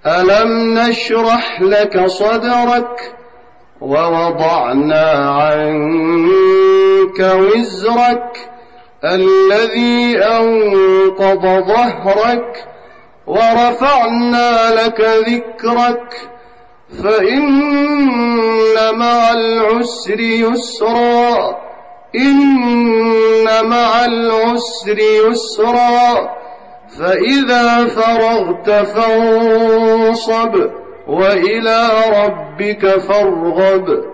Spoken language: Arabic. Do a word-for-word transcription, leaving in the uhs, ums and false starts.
ألم نشرح لك صدرك ووضعنا عنك وزرك الذي أنقض ظهرك ورفعنا لك ذكرك فإن مع العسر يسرا إن مع العسر يسرا فإذا فرغت فانصب وإلى ربك فارغب